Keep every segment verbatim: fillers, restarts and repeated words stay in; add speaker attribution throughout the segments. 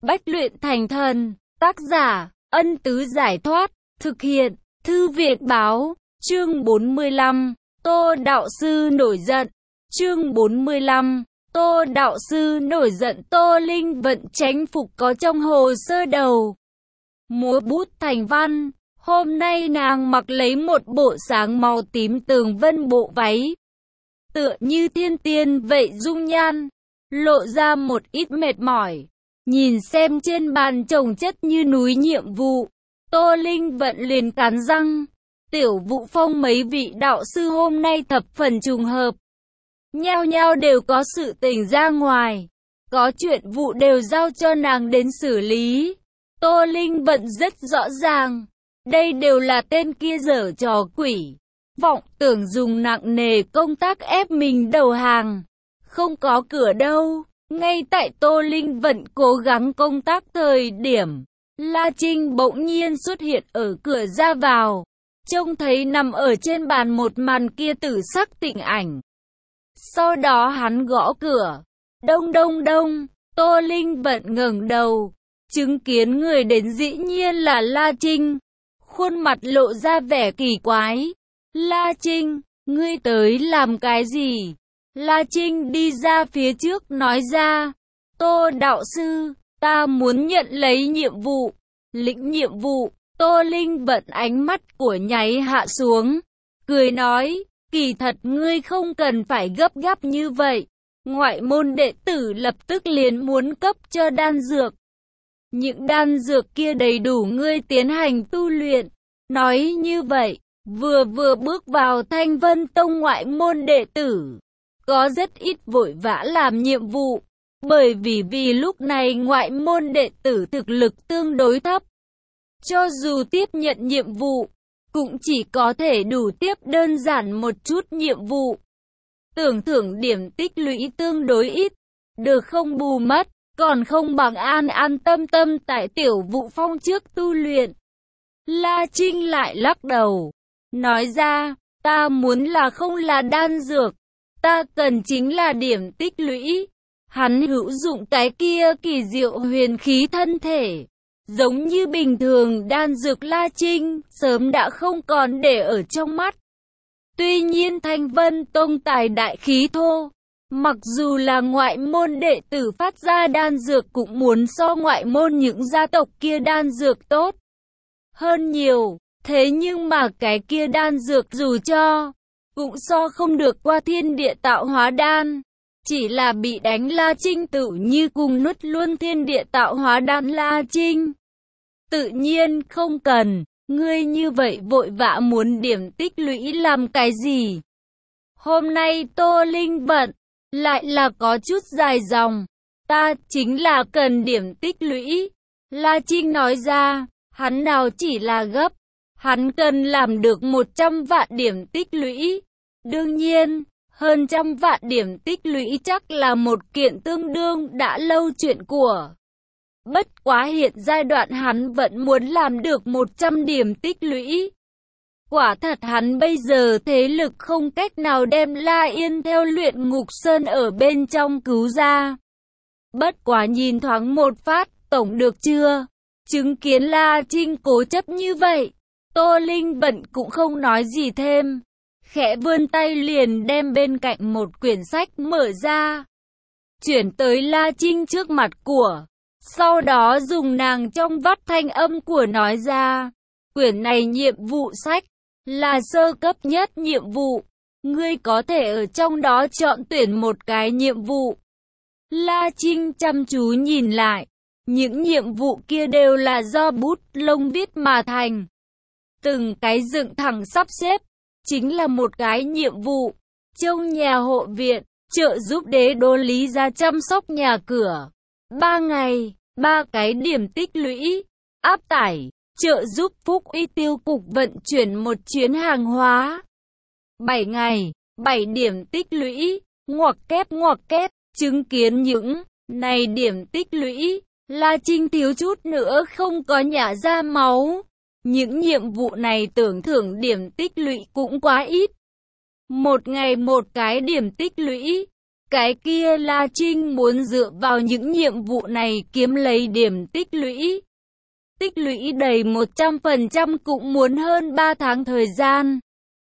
Speaker 1: Bách luyện thành thần. Tác giả, Ân Tứ Giải Thoát. Thực hiện, Thư Viện Báo. Chương bốn mươi lăm. Tô Đạo Sư nổi giận. Chương bốn mươi lăm. Tô Đạo Sư nổi giận. Tô Linh Vận chánh phục có trong hồ sơ đầu. Múa bút thành văn. Hôm nay nàng mặc lấy một bộ sáng màu tím tường vân bộ váy. Tựa như thiên tiên vậy dung nhan. Lộ ra một ít mệt mỏi. Nhìn xem trên bàn chồng chất như núi nhiệm vụ. Tô Linh Vận liền cắn răng. Tiểu Vũ Phong mấy vị đạo sư hôm nay thập phần trùng hợp. Nhao nhao đều có sự tình ra ngoài. Có chuyện vụ đều giao cho nàng đến xử lý. Tô Linh Vận rất rõ ràng. Đây đều là tên kia giở trò quỷ. Vọng tưởng dùng nặng nề công tác ép mình đầu hàng. Không có cửa đâu. Ngay tại Tô Linh Vận cố gắng công tác thời điểm, La Trinh bỗng nhiên xuất hiện ở cửa ra vào. Trông thấy nằm ở trên bàn một màn kia tử sắc tịnh ảnh. Sau đó hắn gõ cửa. Đông đông đông. Tô Linh Vận ngẩng đầu. Chứng kiến người đến dĩ nhiên là La Trinh. Khuôn mặt lộ ra vẻ kỳ quái. La Trinh, ngươi tới làm cái gì? La Trinh đi ra phía trước nói ra. Tô Đạo Sư, ta muốn nhận lấy nhiệm vụ. Lĩnh nhiệm vụ. Tô Linh Vận ánh mắt của nháy hạ xuống. Cười nói, kỳ thật ngươi không cần phải gấp gáp như vậy. Ngoại môn đệ tử lập tức liền muốn cấp cho đan dược. Những đan dược kia đầy đủ ngươi tiến hành tu luyện. Nói như vậy, vừa vừa bước vào Thanh Vân Tông ngoại môn đệ tử. Có rất ít vội vã làm nhiệm vụ. Bởi vì vì lúc này ngoại môn đệ tử thực lực tương đối thấp. Cho dù tiếp nhận nhiệm vụ, cũng chỉ có thể đủ tiếp đơn giản một chút nhiệm vụ. Tưởng thưởng điểm tích lũy tương đối ít, được không bù mất, còn không bằng an an tâm tâm tại Tiểu Vũ Phong trước tu luyện. La Trinh lại lắc đầu, nói ra, ta muốn là không là đan dược, ta cần chính là điểm tích lũy. Hắn hữu dụng cái kia kỳ diệu huyền khí thân thể. Giống như bình thường đan dược La Trinh sớm đã không còn để ở trong mắt. Tuy nhiên Thanh Vân Tông tài đại khí thô. Mặc dù là ngoại môn đệ tử phát ra đan dược cũng muốn so ngoại môn những gia tộc kia đan dược tốt hơn nhiều. Thế nhưng mà cái kia đan dược dù cho cũng so không được qua thiên địa tạo hóa đan. Chỉ là bị đánh La Trinh tự như cùng nuốt luôn thiên địa tạo hóa đan. La Trinh tự nhiên không cần. Ngươi như vậy vội vã muốn điểm tích lũy làm cái gì? Hôm nay Tô Linh Vận lại là có chút dài dòng. Ta chính là cần điểm tích lũy. La Trinh nói ra, hắn nào chỉ là gấp. Hắn cần làm được một trăm vạn điểm tích lũy. Đương nhiên, hơn trăm vạn điểm tích lũy chắc là một kiện tương đương đã lâu chuyện của. Bất quá hiện giai đoạn hắn vẫn muốn làm được một trăm điểm tích lũy. Quả thật hắn bây giờ thế lực không cách nào đem La Yên theo luyện ngục sơn ở bên trong cứu ra. Bất quá nhìn thoáng một phát, tổng được chưa? Chứng kiến La Trinh cố chấp như vậy, Tô Linh Vận cũng không nói gì thêm. Khẽ vươn tay liền đem bên cạnh một quyển sách mở ra. Chuyển tới La Trinh trước mặt của. Sau đó dùng nàng trong vắt thanh âm của nói ra. Quyển này nhiệm vụ sách. Là sơ cấp nhất nhiệm vụ. Ngươi có thể ở trong đó chọn tuyển một cái nhiệm vụ. La Trinh chăm chú nhìn lại. Những nhiệm vụ kia đều là do bút lông viết mà thành. Từng cái dựng thẳng sắp xếp. Chính là một cái nhiệm vụ. Trông nhà hộ viện. Trợ giúp đế đô Lý gia chăm sóc nhà cửa. Ba ngày. Ba cái điểm tích lũy. Áp tải. Trợ giúp Phúc Uy Tiêu cục vận chuyển một chuyến hàng hóa. Bảy ngày. Bảy điểm tích lũy. Ngoặc kép ngoặc kép. Chứng kiến những này điểm tích lũy. La Trinh thiếu chút nữa không có nhả ra máu. Những nhiệm vụ này tưởng thưởng điểm tích lũy cũng quá ít. Một ngày một cái điểm tích lũy. Cái kia La Trinh muốn dựa vào những nhiệm vụ này kiếm lấy điểm tích lũy. Tích lũy đầy một trăm phần trăm cũng muốn hơn ba tháng thời gian.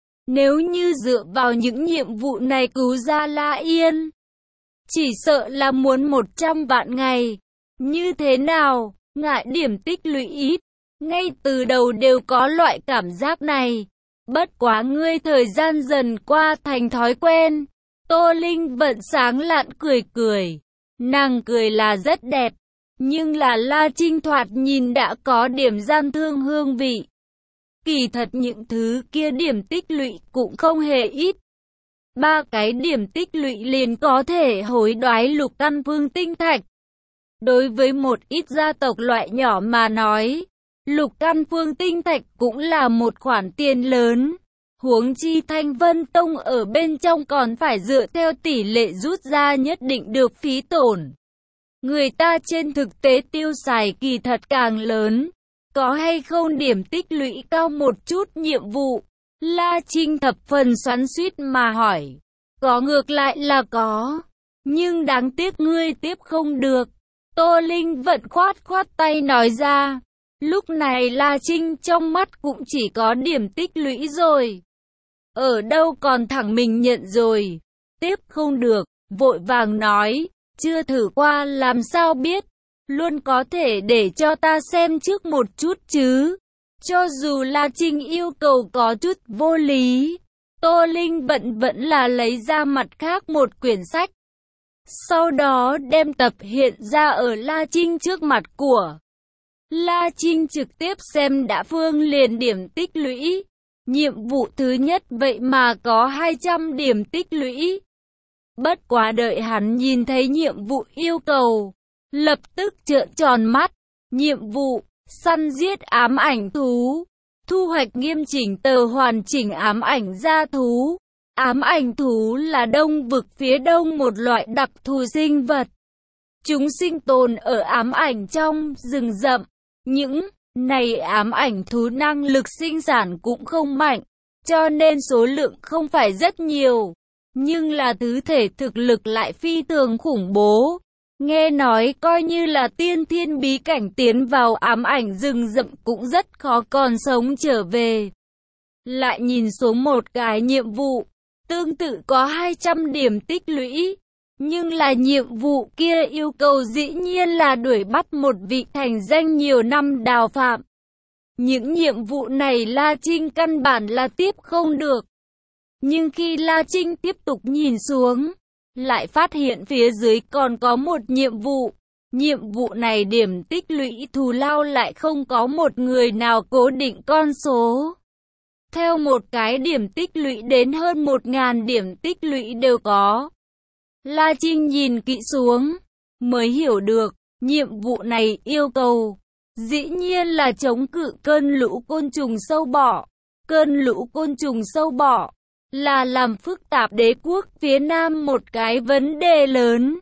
Speaker 1: Nếu như dựa vào những nhiệm vụ này cứu ra La Yên, chỉ sợ là muốn một trăm vạn ngày. Như thế nào, ngại điểm tích lũy ít, ngay từ đầu đều có loại cảm giác này. Bất quá ngươi thời gian dần qua thành thói quen. Tô Linh Vận sáng lạn cười cười. Nàng cười là rất đẹp, nhưng là La Trinh thoạt nhìn đã có điểm gian thương hương vị. Kỳ thật những thứ kia điểm tích lũy cũng không hề ít. Ba cái điểm tích lũy liền có thể hối đoái lục căn phương tinh thạch. Đối với một ít gia tộc loại nhỏ mà nói, lục căn phương tinh thạch cũng là một khoản tiền lớn. Huống chi Thanh Vân Tông ở bên trong còn phải dựa theo tỷ lệ rút ra nhất định được phí tổn. Người ta trên thực tế tiêu xài kỳ thật càng lớn. Có hay không điểm tích lũy cao một chút nhiệm vụ? La Trinh thập phần xoắn xuýt mà hỏi. Có, ngược lại là có. Nhưng đáng tiếc ngươi tiếp không được. Tô Linh Vận khoát khoát tay nói ra. Lúc này La Trinh trong mắt cũng chỉ có điểm tích lũy rồi. Ở đâu còn thẳng mình nhận rồi. Tiếp không được, vội vàng nói. Chưa thử qua làm sao biết. Luôn có thể để cho ta xem trước một chút chứ. Cho dù La Trinh yêu cầu có chút vô lý, Tô Linh Vận vẫn là lấy ra mặt khác một quyển sách. Sau đó đem tập hiện ra ở La Trinh trước mặt của. La Trinh trực tiếp xem đã phương liền điểm tích lũy. Nhiệm vụ thứ nhất vậy mà có hai trăm điểm tích lũy. Bất quá đợi hắn nhìn thấy nhiệm vụ yêu cầu, lập tức trợn tròn mắt. Nhiệm vụ, săn giết ám ảnh thú. Thu hoạch nghiêm chỉnh tờ hoàn chỉnh ám ảnh gia thú. Ám ảnh thú là đông vực phía đông một loại đặc thù sinh vật. Chúng sinh tồn ở ám ảnh trong rừng rậm. Những này ám ảnh thú năng lực sinh sản cũng không mạnh, cho nên số lượng không phải rất nhiều. Nhưng là thứ thể thực lực lại phi thường khủng bố. Nghe nói coi như là tiên thiên bí cảnh tiến vào ám ảnh rừng rậm cũng rất khó còn sống trở về. Lại nhìn xuống một cái nhiệm vụ, tương tự có hai trăm điểm tích lũy. Nhưng là nhiệm vụ kia yêu cầu dĩ nhiên là đuổi bắt một vị thành danh nhiều năm đào phạm. Những nhiệm vụ này La Trinh căn bản là tiếp không được. Nhưng khi La Trinh tiếp tục nhìn xuống, lại phát hiện phía dưới còn có một nhiệm vụ. Nhiệm vụ này điểm tích lũy thù lao lại không có một người nào cố định con số. Theo một cái điểm tích lũy đến hơn một nghìn điểm tích lũy đều có. La Trinh nhìn kỹ xuống, mới hiểu được, nhiệm vụ này yêu cầu. Dĩ nhiên là chống cự cơn lũ côn trùng sâu bọ. Cơn lũ côn trùng sâu bọ là làm phức tạp đế quốc phía Nam một cái vấn đề lớn.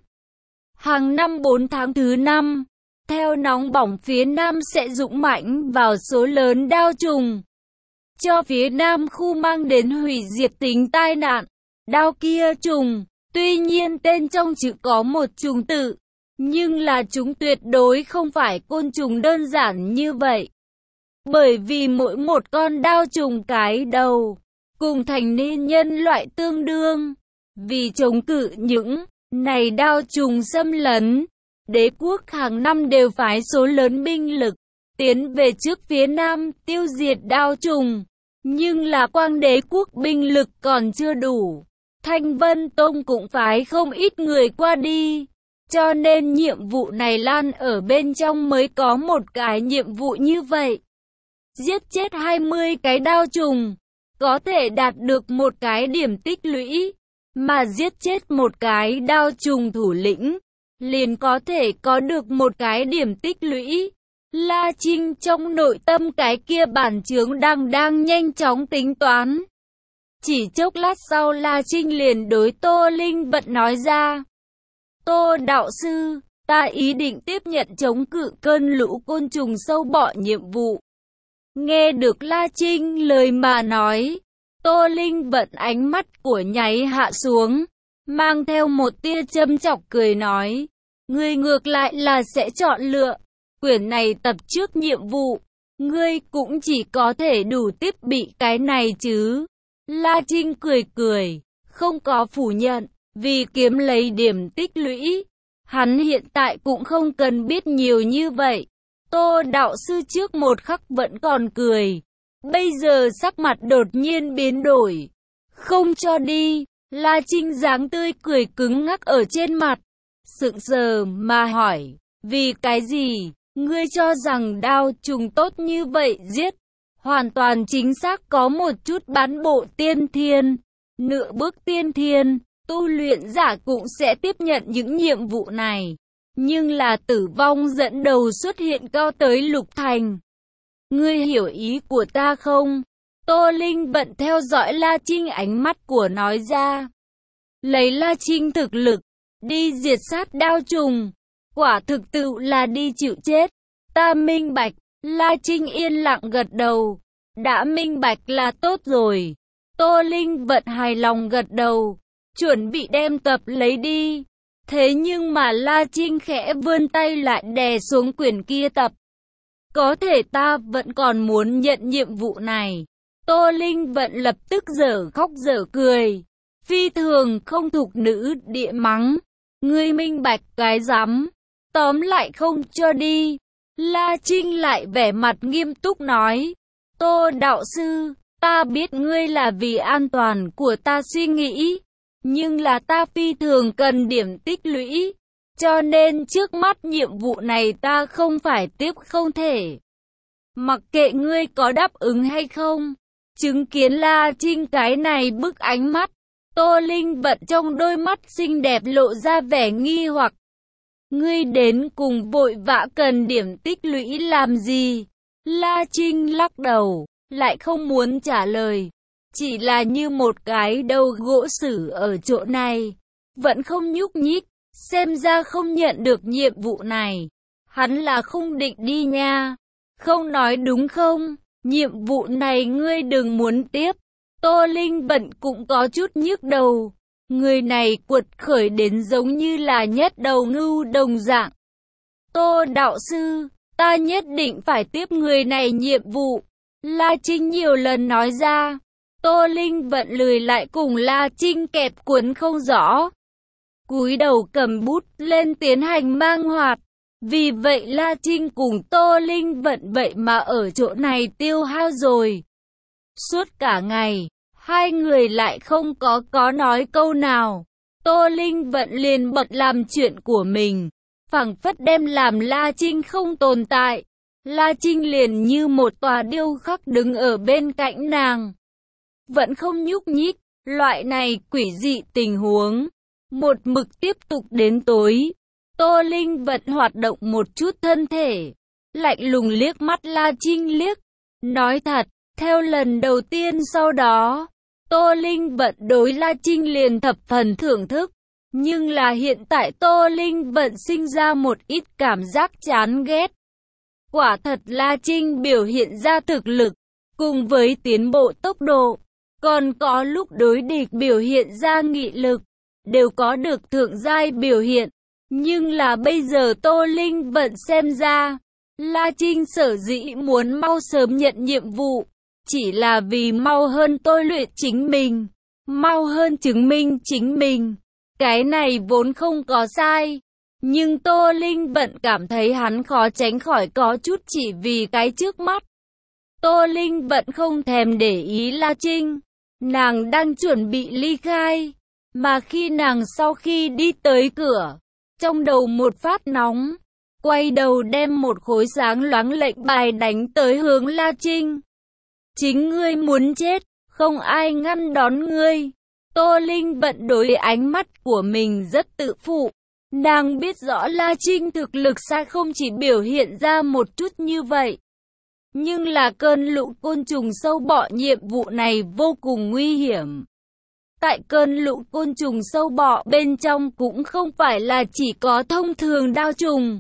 Speaker 1: Hàng năm bốn tháng thứ năm, theo nóng bỏng phía Nam sẽ dũng mãnh vào số lớn đao trùng, cho phía Nam khu mang đến hủy diệt tính tai nạn. Đao kia trùng, tuy nhiên tên trong chữ có một trùng tự, nhưng là chúng tuyệt đối không phải côn trùng đơn giản như vậy. Bởi vì mỗi một con đao trùng cái đầu cùng thành niên nhân loại tương đương. Vì chống cự những này đao trùng xâm lấn, đế quốc hàng năm đều phái số lớn binh lực tiến về trước phía Nam tiêu diệt đao trùng. Nhưng là quang đế quốc binh lực còn chưa đủ. Thanh Vân Tông cũng phái không ít người qua đi. Cho nên nhiệm vụ này lan ở bên trong mới có một cái nhiệm vụ như vậy. Giết chết hai mươi cái đao trùng, có thể đạt được một cái điểm tích lũy. Mà giết chết một cái đao trùng thủ lĩnh, liền có thể có được một cái điểm tích lũy. La Trinh trong nội tâm cái kia bản chướng đang đang nhanh chóng tính toán. Chỉ chốc lát sau La Trinh liền đối Tô Linh Vận nói ra. Tô đạo sư, ta ý định tiếp nhận chống cự cơn lũ côn trùng sâu bọ nhiệm vụ. Nghe được La Trinh lời mà nói, Tô Linh Vận ánh mắt của nháy hạ xuống. mang theo một tia châm chọc cười nói, ngươi ngược lại là sẽ chọn lựa. Quyển này tập trước nhiệm vụ, ngươi cũng chỉ có thể đủ tiếp bị cái này chứ. La Trinh cười cười, không có phủ nhận, vì kiếm lấy điểm tích lũy. Hắn hiện tại cũng không cần biết nhiều như vậy. Tô đạo sư trước một khắc vẫn còn cười, bây giờ sắc mặt đột nhiên biến đổi. Không cho đi. La Trinh dáng tươi cười cứng ngắc ở trên mặt, sững sờ mà hỏi, vì cái gì? Ngươi cho rằng đao trùng tốt như vậy giết? Hoàn toàn chính xác có một chút bán bộ tiên thiên, nửa bước tiên thiên, tu luyện giả cũng sẽ tiếp nhận những nhiệm vụ này. Nhưng là tử vong dẫn đầu xuất hiện cao tới lục thành. Ngươi hiểu ý của ta không? Tô Linh Vận theo dõi La Trinh ánh mắt của nói ra. Lấy La Trinh thực lực, đi diệt sát đao trùng, quả thực tự là đi chịu chết. Ta minh bạch. La Trinh yên lặng gật đầu. Đã minh bạch là tốt rồi. Tô Linh Vận hài lòng gật đầu, chuẩn bị đem tập lấy đi. Thế nhưng mà La Trinh khẽ vươn tay lại đè xuống quyển kia tập. Có thể ta vẫn còn muốn nhận nhiệm vụ này. Tô Linh Vận lập tức dở khóc dở cười, phi thường không thục nữ địa mắng. Ngươi minh bạch cái rắm, tóm lại không cho đi. La Trinh lại vẻ mặt nghiêm túc nói, Tô đạo sư, ta biết ngươi là vì an toàn của ta suy nghĩ, nhưng là ta phi thường cần điểm tích lũy, cho nên trước mắt nhiệm vụ này ta không phải tiếp không thể. Mặc kệ ngươi có đáp ứng hay không. Chứng kiến La Trinh cái này bức ánh mắt, Tô Linh Vận trong đôi mắt xinh đẹp lộ ra vẻ nghi hoặc. Ngươi đến cùng vội vã cần điểm tích lũy làm gì? La Trinh lắc đầu, lại không muốn trả lời. Chỉ là như một cái đầu gỗ sứ ở chỗ này, vẫn không nhúc nhích, xem ra không nhận được nhiệm vụ này. Hắn là không định đi nha. Không nói đúng không? Nhiệm vụ này ngươi đừng muốn tiếp. Tô Linh Vận cũng có chút nhức đầu. Người này cuột khởi đến giống như là nhất đầu ngưu đồng dạng. Tô đạo sư, ta nhất định phải tiếp người này nhiệm vụ. La Trinh nhiều lần nói ra. Tô Linh Vận lười lại cùng La Trinh kẹp cuốn không rõ. Cúi đầu cầm bút lên tiến hành mang hoạt. Vì vậy La Trinh cùng Tô Linh Vận vậy mà ở chỗ này tiêu hao rồi. Suốt cả ngày, hai người lại không có có nói câu nào. Tô Linh Vận liền bật làm chuyện của mình, phảng phất đem làm La Trinh không tồn tại. La Trinh liền như một tòa điêu khắc đứng ở bên cạnh nàng, vẫn không nhúc nhích. Loại này quỷ dị tình huống một mực tiếp tục đến tối. Tô Linh Vận hoạt động một chút thân thể, lạnh lùng liếc mắt La Trinh liếc. Nói thật, theo lần đầu tiên sau đó, Tô Linh Vận đối La Trinh liền thập phần thưởng thức. Nhưng là hiện tại Tô Linh Vận sinh ra một ít cảm giác chán ghét. Quả thật La Trinh biểu hiện ra thực lực, cùng với tiến bộ tốc độ, còn có lúc đối địch biểu hiện ra nghị lực, đều có được thượng giai biểu hiện. Nhưng là bây giờ Tô Linh Vận xem ra, La Trinh sở dĩ muốn mau sớm nhận nhiệm vụ, chỉ là vì mau hơn tôi luyện chính mình, mau hơn chứng minh chính mình. Cái này vốn không có sai, nhưng Tô Linh Vận cảm thấy hắn khó tránh khỏi có chút chỉ vì cái trước mắt. Tô Linh Vận không thèm để ý La Trinh, nàng đang chuẩn bị ly khai, mà khi nàng sau khi đi tới cửa, trong đầu một phát nóng, quay đầu đem một khối sáng loáng lệnh bài đánh tới hướng La Trinh. Chính ngươi muốn chết, không ai ngăn đón ngươi. Tô Linh Vận đối ánh mắt của mình rất tự phụ. Nàng biết rõ La Trinh thực lực sai không chỉ biểu hiện ra một chút như vậy. Nhưng là cơn lũ côn trùng sâu bọ nhiệm vụ này vô cùng nguy hiểm. Tại cơn lũ côn trùng sâu bọ bên trong cũng không phải là chỉ có thông thường đao trùng,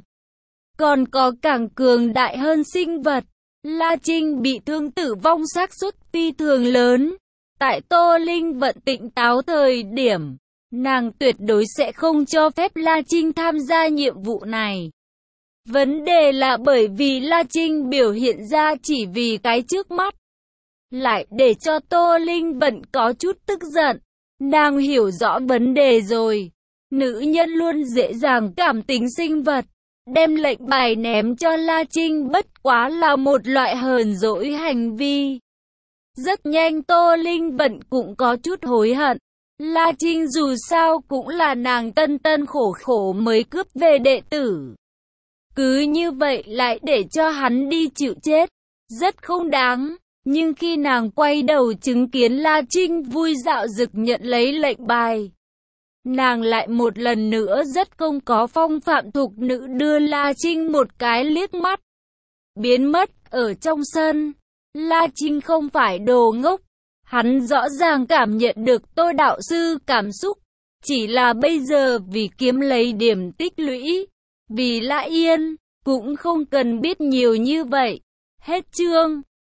Speaker 1: còn có càng cường đại hơn sinh vật. La Trinh bị thương tử vong xác suất phi thường lớn. Tại Tô Linh Vận tỉnh táo thời điểm, nàng tuyệt đối sẽ không cho phép La Trinh tham gia nhiệm vụ này. Vấn đề là bởi vì La Trinh biểu hiện ra chỉ vì cái trước mắt, lại để cho Tô Linh Vận có chút tức giận. Nàng hiểu rõ vấn đề rồi. Nữ nhân luôn dễ dàng cảm tính sinh vật. Đem lệnh bài ném cho La Trinh bất quá là một loại hờn dỗi hành vi. Rất nhanh Tô Linh Vận cũng có chút hối hận. La Trinh dù sao cũng là nàng tân tân khổ khổ mới cướp về đệ tử. Cứ như vậy lại để cho hắn đi chịu chết. Rất không đáng. Nhưng khi nàng quay đầu chứng kiến La Trinh vui dạo dực nhận lấy lệnh bài, nàng lại một lần nữa rất không có phong phạm thục nữ đưa La Trinh một cái liếc mắt, biến mất ở trong sân. La Trinh không phải đồ ngốc, hắn rõ ràng cảm nhận được Tô đạo sư cảm xúc, chỉ là bây giờ vì kiếm lấy điểm tích lũy, vì La Yên, cũng không cần biết nhiều như vậy. Hết chương.